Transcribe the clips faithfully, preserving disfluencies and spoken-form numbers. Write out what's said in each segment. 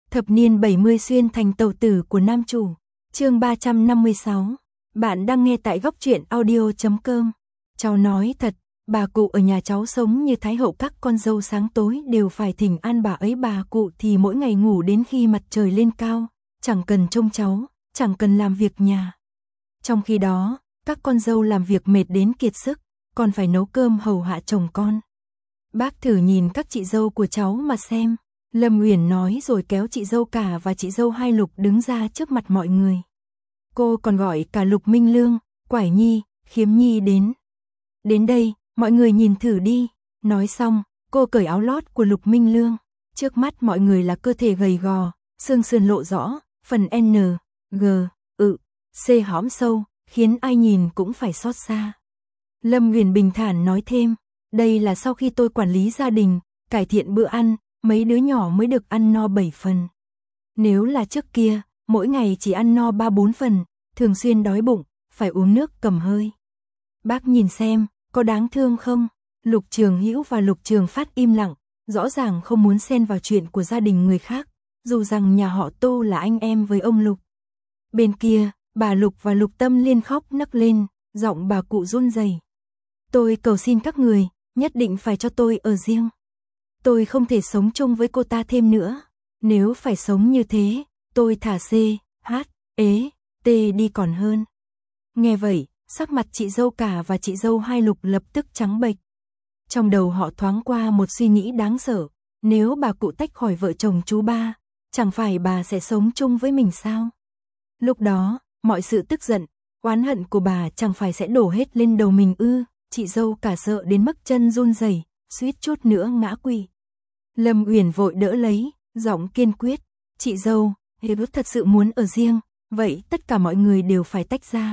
Thập niên bảy mươi xuyên thành tàu tử của nam chủ. Chương ba trăm năm mươi sáu. Bạn đang nghe tại góc truyện audio chấm com. Cháu nói thật, bà cụ ở nhà cháu sống như thái hậu, các con dâu sáng tối đều phải thỉnh an bà ấy. Bà cụ thì mỗi ngày ngủ đến khi mặt trời lên cao, chẳng cần trông cháu, chẳng cần làm việc nhà. Trong khi đó, các con dâu làm việc mệt đến kiệt sức, còn phải nấu cơm hầu hạ chồng con. Bác thử nhìn các chị dâu của cháu mà xem. Lâm Uyển nói rồi kéo chị dâu Cả và chị dâu Hai Lục đứng ra trước mặt mọi người. Cô còn gọi cả Lục Minh Lương, Quải Nhi, Khiếm Nhi đến. Đến đây, mọi người nhìn thử đi. Nói xong, cô cởi áo lót của Lục Minh Lương. Trước mắt mọi người là cơ thể gầy gò, xương sườn lộ rõ, phần N, G, ự, C hõm sâu, khiến ai nhìn cũng phải xót xa. Lâm Uyển bình thản nói thêm, đây là sau khi tôi quản lý gia đình, cải thiện bữa ăn, mấy đứa nhỏ mới được ăn no bảy phần. Nếu là trước kia, mỗi ngày chỉ ăn no ba bốn phần, thường xuyên đói bụng, phải uống nước cầm hơi. Bác nhìn xem, có đáng thương không? Lục Trường Hữu và Lục Trường Phát im lặng, rõ ràng không muốn xen vào chuyện của gia đình người khác, dù rằng nhà họ Tô là anh em với ông Lục. Bên kia, bà Lục và Lục Tâm Liên khóc nấc lên, giọng bà cụ run rẩy. Tôi cầu xin các người, nhất định phải cho tôi ở riêng. Tôi không thể sống chung với cô ta thêm nữa. Nếu phải sống như thế, tôi thả C, H, ế, T đi còn hơn. Nghe vậy, sắc mặt chị dâu Cả và chị dâu Hai Lục lập tức trắng bệch. Trong đầu họ thoáng qua một suy nghĩ đáng sợ. Nếu bà cụ tách khỏi vợ chồng chú ba, chẳng phải bà sẽ sống chung với mình sao? Lúc đó, mọi sự tức giận, oán hận của bà chẳng phải sẽ đổ hết lên đầu mình ư? Chị dâu Cả sợ đến mức chân run rẩy, suýt chút nữa ngã quỵ. Lâm Uyển vội đỡ lấy, giọng kiên quyết, chị dâu, nếu thật sự muốn ở riêng, vậy tất cả mọi người đều phải tách ra.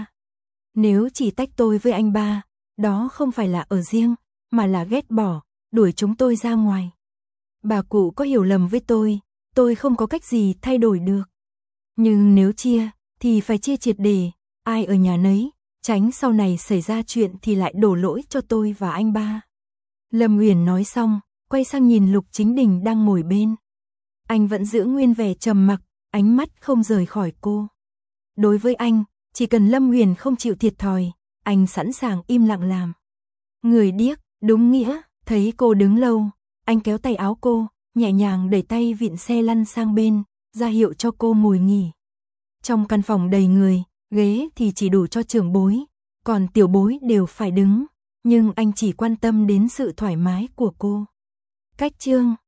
Nếu chỉ tách tôi với anh ba, đó không phải là ở riêng, mà là ghét bỏ, đuổi chúng tôi ra ngoài. Bà cụ có hiểu lầm với tôi, tôi không có cách gì thay đổi được. Nhưng nếu chia, thì phải chia triệt để, ai ở nhà nấy, tránh sau này xảy ra chuyện thì lại đổ lỗi cho tôi và anh ba. Lâm Uyển nói xong, quay sang nhìn Lục Chính Đình đang ngồi bên. Anh vẫn giữ nguyên vẻ trầm mặc, ánh mắt không rời khỏi cô. Đối với anh, chỉ cần Lâm Uyển không chịu thiệt thòi, anh sẵn sàng im lặng làm. Người điếc, đúng nghĩa, thấy cô đứng lâu, anh kéo tay áo cô, nhẹ nhàng đẩy tay vịn xe lăn sang bên, ra hiệu cho cô ngồi nghỉ. Trong căn phòng đầy người, ghế thì chỉ đủ cho trưởng bối, còn tiểu bối đều phải đứng, nhưng anh chỉ quan tâm đến sự thoải mái của cô. Cách chương